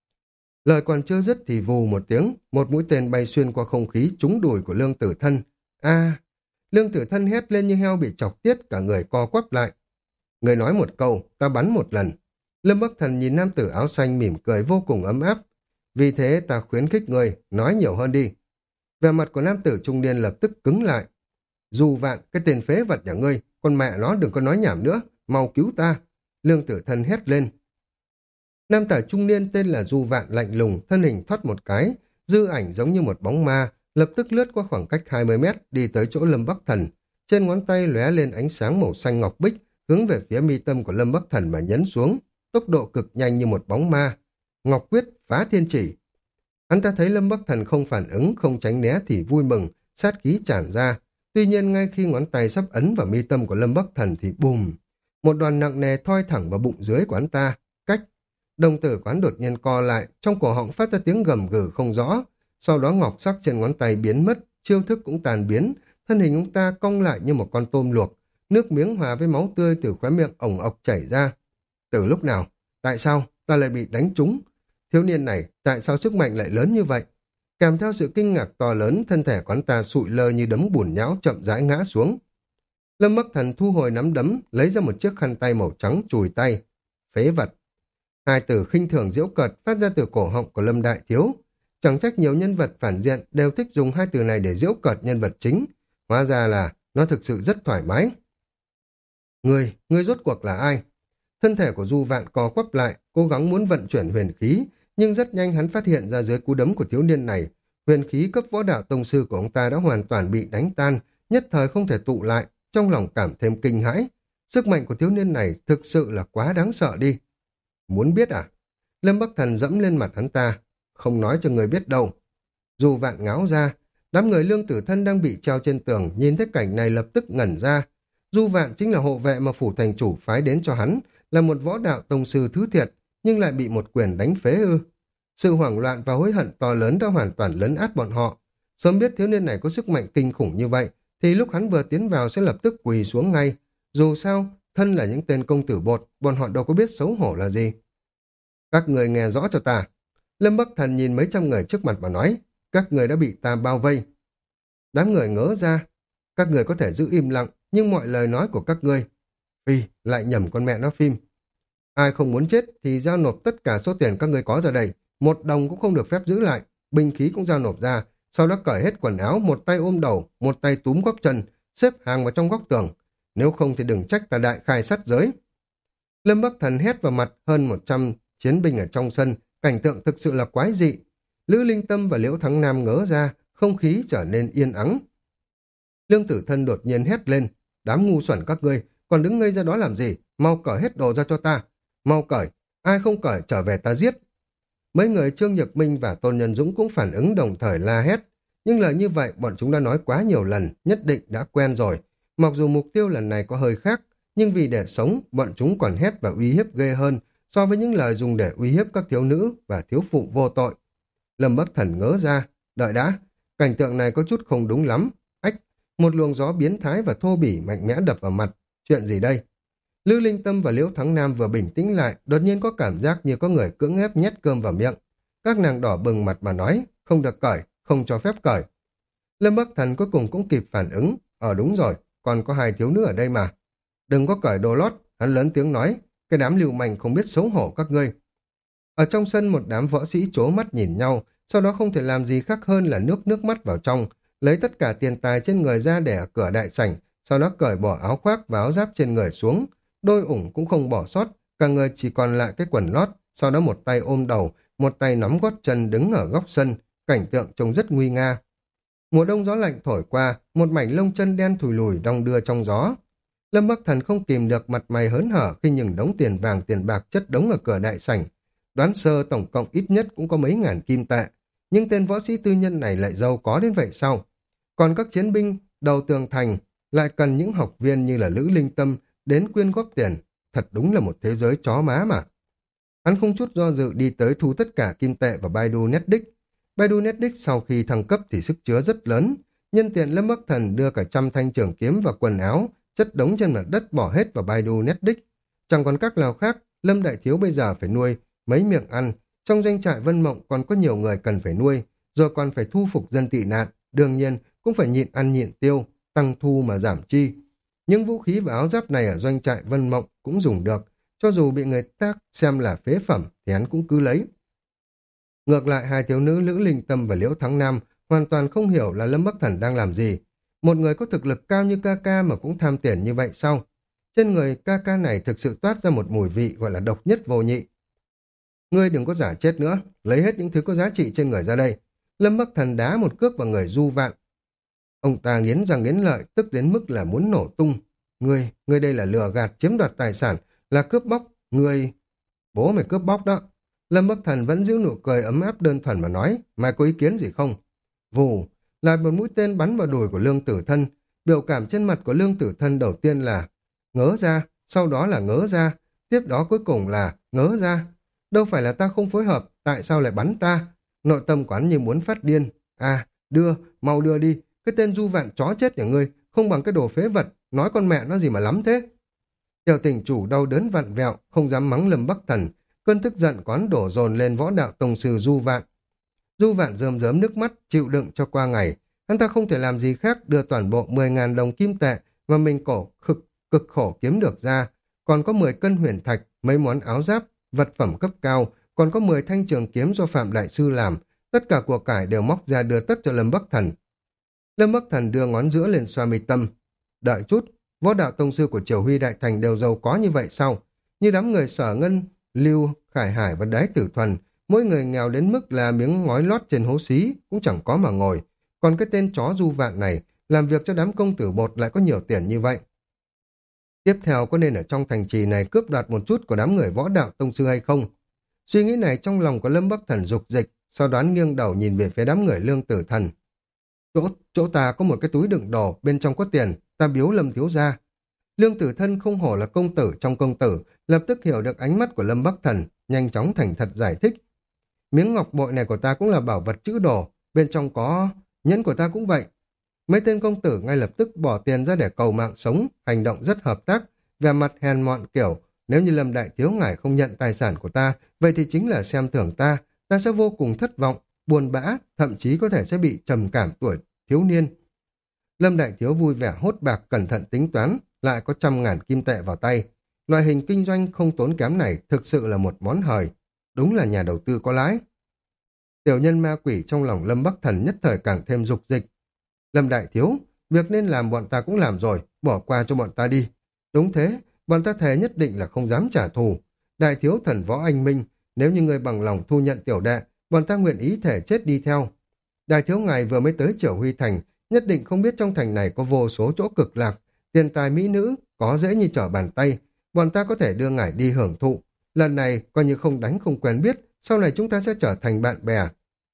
Lời còn chưa dứt thì vù một tiếng, một mũi tên bay xuyên qua không khí trúng đùi của Lương Tử Thân. A! Lương Tử Thân hét lên như heo bị chọc tiết, cả người co quắp lại. Người nói một câu, ta bắn một lần. Lâm Bắc Thần nhìn nam tử áo xanh mỉm cười vô cùng ấm áp. Vì thế ta khuyến khích người, nói nhiều hơn đi. Vẻ mặt của nam tử trung niên lập tức cứng lại. Dù vạn, cái tên phế vật nhà ngươi, con mẹ nó đừng có nói nhảm nữa, mau cứu ta. Lương Tử Thân hét lên. Nam tử trung niên tên là Du Vạn lạnh lùng, thân hình thoát một cái, dư ảnh giống như một bóng ma, lập tức lướt qua khoảng cách hai mươi mét đi tới chỗ Lâm Bắc Thần. Trên ngón tay lóe lên ánh sáng màu xanh ngọc bích, hướng về phía mi tâm của Lâm Bắc Thần mà nhấn xuống, tốc độ cực nhanh như một bóng ma. Ngọc quyết phá thiên chỉ. Hắn ta thấy Lâm Bắc Thần không phản ứng, không tránh né thì vui mừng, sát khí tràn ra. Tuy nhiên ngay khi ngón tay sắp ấn vào mi tâm của Lâm Bắc Thần thì bùm, một đoàn nặng nề thoi thẳng vào bụng dưới của hắn ta. Cách, đồng tử quán đột nhiên co lại, trong cổ họng phát ra tiếng gầm gừ không rõ. Sau đó ngọc sắc trên ngón tay biến mất, chiêu thức cũng tàn biến, thân hình ông ta cong lại như một con tôm luộc, nước miếng hòa với máu tươi từ khóe miệng ổng ọc chảy ra. Từ lúc nào? Tại sao ta lại bị đánh trúng? Thiếu niên này, tại sao sức mạnh lại lớn như vậy? Kèm theo sự kinh ngạc to lớn, thân thể của hắn ta sụi lơ như đấm bùn nhão chậm rãi ngã xuống. Lâm Bắc Thần thu hồi nắm đấm, lấy ra một chiếc khăn tay màu trắng chùi tay. Phế vật. Hai từ khinh thường giễu cợt phát ra từ cổ họng của Lâm Đại Thiếu. Chẳng trách nhiều nhân vật phản diện đều thích dùng hai từ này để giễu cợt nhân vật chính. Hóa ra là nó thực sự rất thoải mái. Người, người rốt cuộc là ai? Thân thể của Du Vạn co quắp lại, cố gắng muốn vận chuyển huyền khí, nhưng rất nhanh hắn phát hiện ra dưới cú đấm của thiếu niên này, huyền khí cấp võ đạo tông sư của ông ta đã hoàn toàn bị đánh tan, nhất thời không thể tụ lại, trong lòng cảm thêm kinh hãi. Sức mạnh của thiếu niên này thực sự là quá đáng sợ đi. Muốn biết à? Lâm Bắc Thần dẫm lên mặt hắn ta. Không nói cho người biết đâu. Du Vạn ngáo ra, đám người Lương Tử Thân đang bị treo trên tường, nhìn thấy cảnh này lập tức ngẩn ra. Du Vạn chính là hộ vệ mà phủ thành chủ phái đến cho hắn, là một võ đạo tông sư thứ thiệt, nhưng lại bị một quyền đánh phế ư. Sự hoảng loạn và hối hận to lớn đã hoàn toàn lấn át bọn họ. Sớm biết thiếu niên này có sức mạnh kinh khủng như vậy, thì lúc hắn vừa tiến vào sẽ lập tức quỳ xuống ngay. Dù sao, thân là những tên công tử bột, bọn họ đâu có biết xấu hổ là gì. Các người nghe rõ cho ta. Lâm Bắc Thần nhìn mấy trăm người trước mặt mà nói, các người đã bị ta bao vây. Đám người ngớ ra, các người có thể giữ im lặng, nhưng mọi lời nói của các ngươi, Phi, lại nhầm con mẹ nó phim. Ai không muốn chết thì giao nộp tất cả số tiền các ngươi có ra đây, một đồng cũng không được phép giữ lại, binh khí cũng giao nộp ra, sau đó cởi hết quần áo, một tay ôm đầu, một tay túm góc chân, xếp hàng vào trong góc tường. Nếu không thì đừng trách ta đại khai sát giới. Lâm Bắc Thần hét vào mặt hơn một trăm chiến binh ở trong sân, cảnh tượng thực sự là quái dị. Lữ Linh Tâm và Liễu Thắng Nam ngớ ra, không khí trở nên yên ắng. Lương Tử Thân đột nhiên hét lên, đám ngu xuẩn các ngươi, còn đứng ngây ra đó làm gì, mau cởi hết đồ ra cho ta, mau cởi, ai không cởi trở về ta giết. Mấy người Trương Nhật Minh và Tôn Nhân Dũng cũng phản ứng đồng thời la hét, nhưng lời như vậy bọn chúng đã nói quá nhiều lần, nhất định đã quen rồi. Mặc dù mục tiêu lần này có hơi khác, nhưng vì để sống, bọn chúng còn hét và uy hiếp ghê hơn so với những lời dùng để uy hiếp các thiếu nữ và thiếu phụ vô tội. Lâm Bắc Thần ngớ ra, đợi đã, cảnh tượng này có chút không đúng lắm. Ách, một luồng gió biến thái và thô bỉ mạnh mẽ đập vào mặt. Chuyện gì đây? Lư Linh Tâm và Liễu Thắng Nam vừa bình tĩnh lại, đột nhiên có cảm giác như có người cưỡng ép nhét cơm vào miệng. Các nàng đỏ bừng mặt mà nói, không được cởi, không cho phép cởi. Lâm Bắc Thần cuối cùng cũng kịp phản ứng, ờ đúng rồi, còn có hai thiếu nữ ở đây mà. Đừng có cởi đồ lót, hắn lớn tiếng nói, cái đám lưu manh không biết xấu hổ các ngươi. Ở trong sân một đám võ sĩ trố mắt nhìn nhau, sau đó không thể làm gì khác hơn là nước nước mắt vào trong, lấy tất cả tiền tài trên người ra để ở cửa đại sảnh, sau đó cởi bỏ áo khoác và áo giáp trên người xuống, đôi ủng cũng không bỏ sót, cả người chỉ còn lại cái quần lót, sau đó một tay ôm đầu, một tay nắm gót chân đứng ở góc sân, cảnh tượng trông rất nguy nga. Mùa đông gió lạnh thổi qua, một mảnh lông chân đen thùi lùi đong đưa trong gió. Lâm Bắc Thần không kìm được mặt mày hớn hở khi nhìn đống tiền vàng tiền bạc chất đống ở cửa đại sảnh. Đoán sơ tổng cộng ít nhất cũng có mấy ngàn kim tệ, nhưng tên võ sĩ tư nhân này lại giàu có đến vậy sao? Còn các chiến binh đầu tường thành lại cần những học viên như là Lữ Linh Tâm đến quyên góp tiền, thật đúng là một thế giới chó má mà. Hắn không chút do dự đi tới thu tất cả kim tệ vào Baidu Netdisk. Baidu Netdisk sau khi thăng cấp thì sức chứa rất lớn, nhân tiện Lâm Bắc Thần đưa cả trăm thanh trường kiếm và quần áo chất đống trên mặt đất bỏ hết vào Baidu Netdisk. Chẳng còn cách nào khác, Lâm Đại Thiếu bây giờ phải nuôi mấy miệng ăn, trong doanh trại Vân Mộng còn có nhiều người cần phải nuôi, rồi còn phải thu phục dân tị nạn, đương nhiên cũng phải nhịn ăn nhịn tiêu, tăng thu mà giảm chi. Những vũ khí và áo giáp này ở doanh trại Vân Mộng cũng dùng được, cho dù bị người ta xem là phế phẩm thì hắn cũng cứ lấy. Ngược lại hai thiếu nữ Lữ Linh Tâm và Liễu Thắng Nam hoàn toàn không hiểu là Lâm Bắc Thần đang làm gì. Một người có thực lực cao như ca ca mà cũng tham tiền như vậy sao? Trên người ca ca này thực sự toát ra một mùi vị gọi là độc nhất vô nhị. Ngươi đừng có giả chết nữa, lấy hết những thứ có giá trị trên người ra đây. Lâm Bắc Thần đá một cước vào người Du Vạn. Ông ta nghiến răng nghiến lợi, tức đến mức là muốn nổ tung. Ngươi, ngươi đây là lừa gạt, chiếm đoạt tài sản, là cướp bóc, ngươi... Bố mày cướp bóc đó. Lâm Bắc Thần vẫn giữ nụ cười ấm áp đơn thuần mà nói, mày có ý kiến gì không? Vù, lại một mũi tên bắn vào đùi của Lương Tử Thân. Biểu cảm trên mặt của Lương Tử Thân đầu tiên là ngớ ra, sau đó là ngớ ra, tiếp đó cuối cùng là ngớ ra. Đâu phải là ta không phối hợp, tại sao lại bắn ta? Nội tâm quán như muốn phát điên. À, đưa, mau đưa đi, cái tên Du Vạn chó chết nhà ngươi, không bằng cái đồ phế vật, nói con mẹ nó gì mà lắm thế. Tiểu tình chủ đau đớn vặn vẹo, không dám mắng Lâm Bắc Thần, cơn tức giận quán đổ dồn lên võ đạo tông sư Du Vạn. Du Vạn rơm rớm nước mắt, chịu đựng cho qua ngày. Hắn ta không thể làm gì khác đưa toàn bộ mười ngàn đồng kim tệ mà mình cổ cực, cực khổ kiếm được ra. Còn có mười cân huyền thạch, mấy món áo giáp, vật phẩm cấp cao, còn có mười thanh trường kiếm do Phạm Đại Sư làm. Tất cả của cải đều móc ra đưa tất cho Lâm Bắc Thần. Lâm Bắc Thần đưa ngón giữa lên xoa mi tâm. Đợi chút, võ đạo tông sư của Triều Huy Đại Thành đều giàu có như vậy sao? Như đám người Sở Ngân, Lưu, Khải Hải và Đái Tử Thuần, mỗi người nghèo đến mức là miếng ngói lót trên hố xí, cũng chẳng có mà ngồi. Còn cái tên chó Du Vạn này, làm việc cho đám công tử bột lại có nhiều tiền như vậy. Tiếp theo có nên ở trong thành trì này cướp đoạt một chút của đám người võ đạo tông sư hay không? Suy nghĩ này trong lòng của Lâm Bắc Thần dục dịch, sau đó nghiêng đầu nhìn về phía đám người Lương Tử Thần. Chỗ, chỗ ta có một cái túi đựng đồ, bên trong có tiền, ta biếu Lâm thiếu gia. Lương Tử Thân không hổ là công tử trong công tử, lập tức hiểu được ánh mắt của Lâm Bắc Thần, nhanh chóng thành thật giải thích. Miếng ngọc bội này của ta cũng là bảo vật trữ đồ, bên trong có... nhẫn của ta cũng vậy. Mấy tên công tử ngay lập tức bỏ tiền ra để cầu mạng sống, hành động rất hợp tác, vẻ mặt hèn mọn kiểu, nếu như Lâm Đại Thiếu ngài không nhận tài sản của ta, vậy thì chính là xem thưởng ta, ta sẽ vô cùng thất vọng, buồn bã, thậm chí có thể sẽ bị trầm cảm tuổi thiếu niên. Lâm Đại Thiếu vui vẻ hốt bạc cẩn thận tính toán, lại có trăm ngàn kim tệ vào tay. Loại hình kinh doanh không tốn kém này thực sự là một món hời, đúng là nhà đầu tư có lãi. Tiểu nhân ma quỷ trong lòng Lâm Bắc Thần nhất thời càng thêm dục dịch. Lâm Đại Thiếu, việc nên làm bọn ta cũng làm rồi, bỏ qua cho bọn ta đi. Đúng thế, bọn ta thề nhất định là không dám trả thù. Đại Thiếu thần võ anh minh, nếu như người bằng lòng thu nhận tiểu đệ, bọn ta nguyện ý thể chết đi theo. Đại Thiếu ngài vừa mới tới Triều Huy Thành, nhất định không biết trong thành này có vô số chỗ cực lạc, tiền tài mỹ nữ, có dễ như trở bàn tay. Bọn ta có thể đưa ngài đi hưởng thụ. Lần này, coi như không đánh không quen biết, sau này chúng ta sẽ trở thành bạn bè.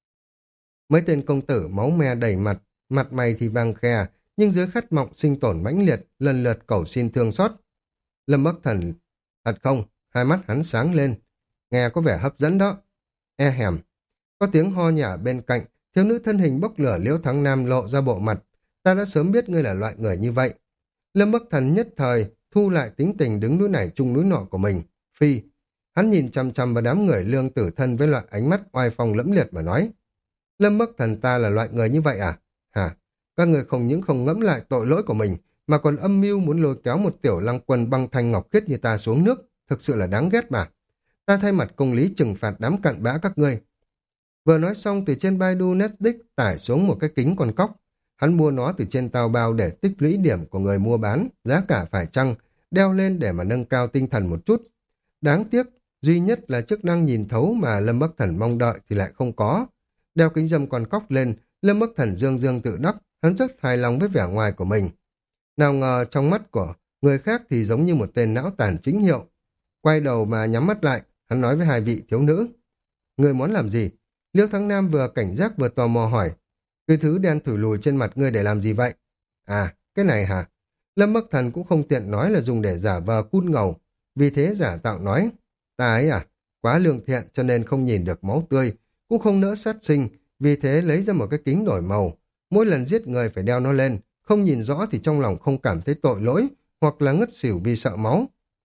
Mấy tên công tử máu me đầy mặt, mặt mày thì vàng khè, nhưng dưới khát vọng sinh tổn mãnh liệt, lần lượt cầu xin thương xót. Lâm Bắc Thần, thật không, hai mắt hắn sáng lên, nghe có vẻ hấp dẫn đó. E hèm, có tiếng ho nhả bên cạnh, thiếu nữ thân hình bốc lửa Liễu Thắng Nam lộ ra bộ mặt, ta đã sớm biết ngươi là loại người như vậy. Lâm Bắc Thần nhất thời thu lại tính tình đứng núi này chung núi nọ của mình, phi. Hắn nhìn chăm chăm vào đám người Lương Tử Thân với loại ánh mắt oai phong lẫm liệt mà nói. Lâm Bắc Thần ta là loại người như vậy à? Hả? Các người không những không ngẫm lại tội lỗi của mình, mà còn âm mưu muốn lôi kéo một tiểu lăng quân băng thanh ngọc khiết như ta xuống nước, thực sự là đáng ghét mà. Ta thay mặt công lý trừng phạt đám cặn bã các ngươi. Vừa nói xong, từ trên Baidu Netflix tải xuống một cái kính con cóc. Hắn mua nó từ trên Taobao để tích lũy điểm của người mua bán, giá cả phải chăng, đeo lên để mà nâng cao tinh thần một chút. Đáng tiếc, duy nhất là chức năng nhìn thấu mà Lâm Bắc Thần mong đợi thì lại không có. Đeo kính dâm con cóc lên, Lâm Bắc Thần dương dương tự đắc, hắn rất hài lòng với vẻ ngoài của mình. Nào ngờ trong mắt của người khác thì giống như một tên não tàn chính hiệu. Quay đầu mà nhắm mắt lại, hắn nói với hai vị thiếu nữ. Người muốn làm gì? Liễu Thắng Nam vừa cảnh giác vừa tò mò hỏi. Cái thứ đen thủi lùi trên mặt ngươi để làm gì vậy? À, cái này hả? Lâm Bắc Thần cũng không tiện nói là dùng để giả vờ cút ngầu. Vì thế giả tạo nói. Ta ấy à, quá lương thiện cho nên không nhìn được máu tươi, cũng không nỡ sát sinh, vì thế lấy ra một cái kính đổi màu. Mỗi lần giết người phải đeo nó lên, không nhìn rõ thì trong lòng không cảm thấy tội lỗi, hoặc là ngất xỉu vì sợ máu.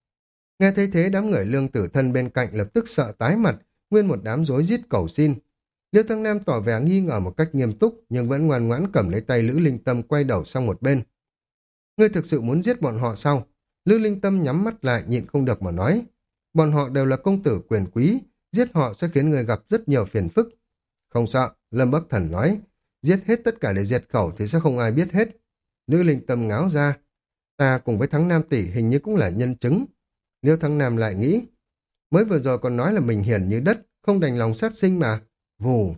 Nghe thấy thế đám người Lương Tử Thân bên cạnh lập tức sợ tái mặt, nguyên một đám rối rít cầu xin. Liêu Thăng Nam tỏ vẻ nghi ngờ một cách nghiêm túc, nhưng vẫn ngoan ngoãn cầm lấy tay Lữ Linh Tâm quay đầu sang một bên. Ngươi thực sự muốn giết bọn họ sao? Lữ Linh Tâm nhắm mắt lại nhịn không được mà nói. Bọn họ đều là công tử quyền quý, giết họ sẽ khiến người gặp rất nhiều phiền phức. Không sợ, Lâm Bắc Thần nói, giết hết tất cả để diệt khẩu thì sẽ không ai biết hết. Lữ Linh Tâm ngáo ra. Ta cùng với Thắng Nam tỷ hình như cũng là nhân chứng. Liêu Thắng Nam lại nghĩ, mới vừa rồi còn nói là mình hiền như đất, không đành lòng sát sinh mà. Vù.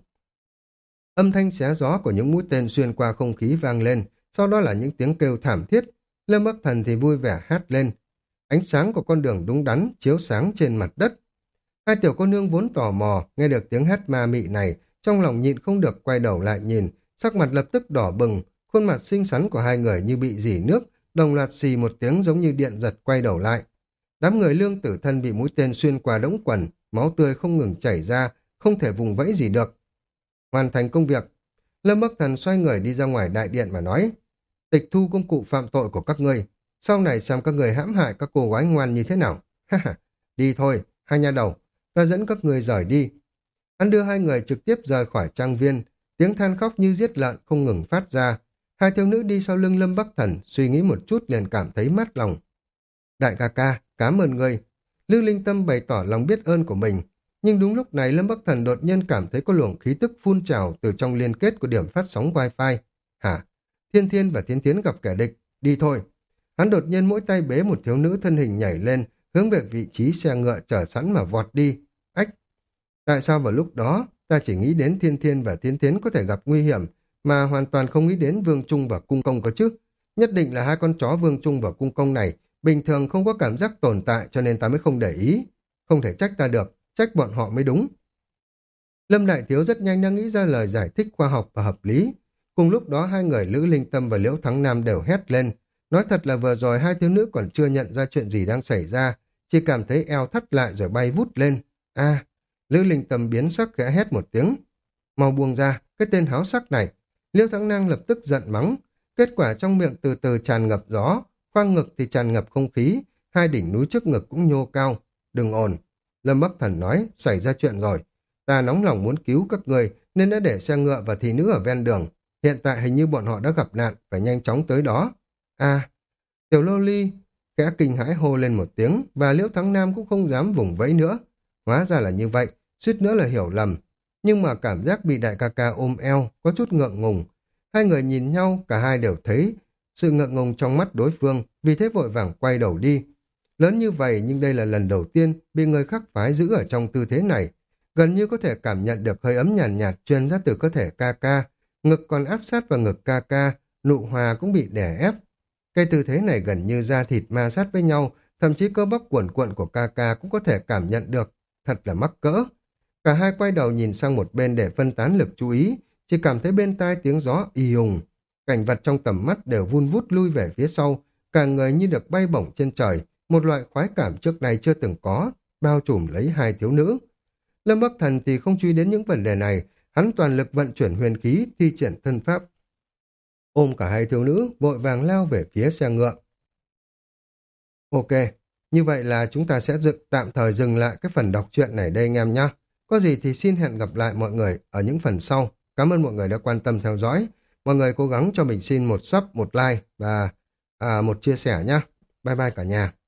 Âm thanh xé gió của những mũi tên xuyên qua không khí vang lên, sau đó là những tiếng kêu thảm thiết. Lâm Bắc Thần thì vui vẻ hát lên. Ánh sáng của con đường đúng đắn chiếu sáng trên mặt đất. Hai tiểu cô nương vốn tò mò, nghe được tiếng hát ma mị này, trong lòng nhịn không được quay đầu lại nhìn, sắc mặt lập tức đỏ bừng, khuôn mặt xinh xắn của hai người như bị rỉ nước, đồng loạt xì một tiếng giống như điện giật quay đầu lại. Đám người Lương Tử Thân bị mũi tên xuyên qua đống quần, máu tươi không ngừng chảy ra, không thể vùng vẫy gì được. Hoàn thành công việc, Lâm Bắc Thần xoay người đi ra ngoài đại điện mà nói, tịch thu công cụ phạm tội của các ngươi, sau này xem các người hãm hại các cô gái ngoan như thế nào. Ha ha, đi thôi, hai nha đầu, ta dẫn các người rời đi. Hắn đưa hai người trực tiếp rời khỏi trang viên, tiếng than khóc như giết lợn không ngừng phát ra. Hai thiếu nữ đi sau lưng Lâm Bắc Thần, suy nghĩ một chút liền cảm thấy mát lòng. Đại ca ca, cảm ơn ngươi. Lưu Linh Tâm bày tỏ lòng biết ơn của mình, nhưng đúng lúc này Lâm Bắc Thần đột nhiên cảm thấy có luồng khí tức phun trào từ trong liên kết của điểm phát sóng wifi. Hả? Thiên Thiên và Thiên Thiến gặp kẻ địch, đi thôi. Hắn đột nhiên mỗi tay bế một thiếu nữ thân hình nhảy lên, hướng về vị trí xe ngựa chở sẵn mà vọt đi. Ách! Tại sao vào lúc đó ta chỉ nghĩ đến Thiên Thiên và Thiên Thiến có thể gặp nguy hiểm, mà hoàn toàn không nghĩ đến Vương Trung và Cung Công có chứ? Nhất định là hai con chó Vương Trung và Cung Công này bình thường không có cảm giác tồn tại cho nên ta mới không để ý. Không thể trách ta được, trách bọn họ mới đúng. Lâm Đại Thiếu rất nhanh đã nghĩ ra lời giải thích khoa học và hợp lý. Cùng lúc đó hai người Lữ Linh Tâm và Liễu Thắng Nam đều hét lên. Nói thật là vừa rồi hai thiếu nữ còn chưa nhận ra chuyện gì đang xảy ra, chỉ cảm thấy eo thắt lại rồi bay vút lên. A, Lữ Linh Tâm biến sắc khẽ hét một tiếng. Mau buông ra, cái tên háo sắc này. Liễu Thắng Nam lập tức giận mắng. Kết quả trong miệng từ từ tràn ngập gió, khoang ngực thì tràn ngập không khí, hai đỉnh núi trước ngực cũng nhô cao. Đừng ồn. Lâm Bắc Thần nói, xảy ra chuyện rồi. Ta nóng lòng muốn cứu các người nên đã để xe ngựa và thị nữ ở ven đường. Hiện tại hình như bọn họ đã gặp nạn, phải nhanh chóng tới đó. À, Tiểu Lô Ly khẽ kinh hãi hô lên một tiếng và Liễu Thắng Nam cũng không dám vùng vẫy nữa. Hóa ra là như vậy, suýt nữa là hiểu lầm. Nhưng mà cảm giác bị đại ca ca ôm eo có chút ngượng ngùng. Hai người nhìn nhau, cả hai đều thấy sự ngượng ngùng trong mắt đối phương, vì thế vội vàng quay đầu đi. Lớn như vậy nhưng đây là lần đầu tiên bị người khác phái giữ ở trong tư thế này. Gần như có thể cảm nhận được hơi ấm nhàn nhạt, nhạt truyền ra từ cơ thể ca ca, ngực còn áp sát vào ngực ca ca, nụ hòa cũng bị đè ép. Cái tư thế này gần như da thịt ma sát với nhau, thậm chí cơ bắp cuộn cuộn của ca ca cũng có thể cảm nhận được, thật là mắc cỡ. Cả hai quay đầu nhìn sang một bên để phân tán lực chú ý, chỉ cảm thấy bên tai tiếng gió y ùng. Cảnh vật trong tầm mắt đều vun vút lui về phía sau, cả người như được bay bổng trên trời, một loại khoái cảm trước nay chưa từng có, bao trùm lấy hai thiếu nữ. Lâm Bắc Thần thì không truy đến những vấn đề này, hắn toàn lực vận chuyển huyền khí, thi triển thân pháp. Ôm cả hai thiếu nữ, vội vàng lao về phía xe ngựa. Ok, như vậy là chúng ta sẽ dựng, tạm thời dừng lại cái phần đọc truyện này đây anh em nhé. Có gì thì xin hẹn gặp lại mọi người ở những phần sau. Cảm ơn mọi người đã quan tâm theo dõi. Mọi người cố gắng cho mình xin một sub, một like và à, một chia sẻ nhé. Bye bye cả nhà.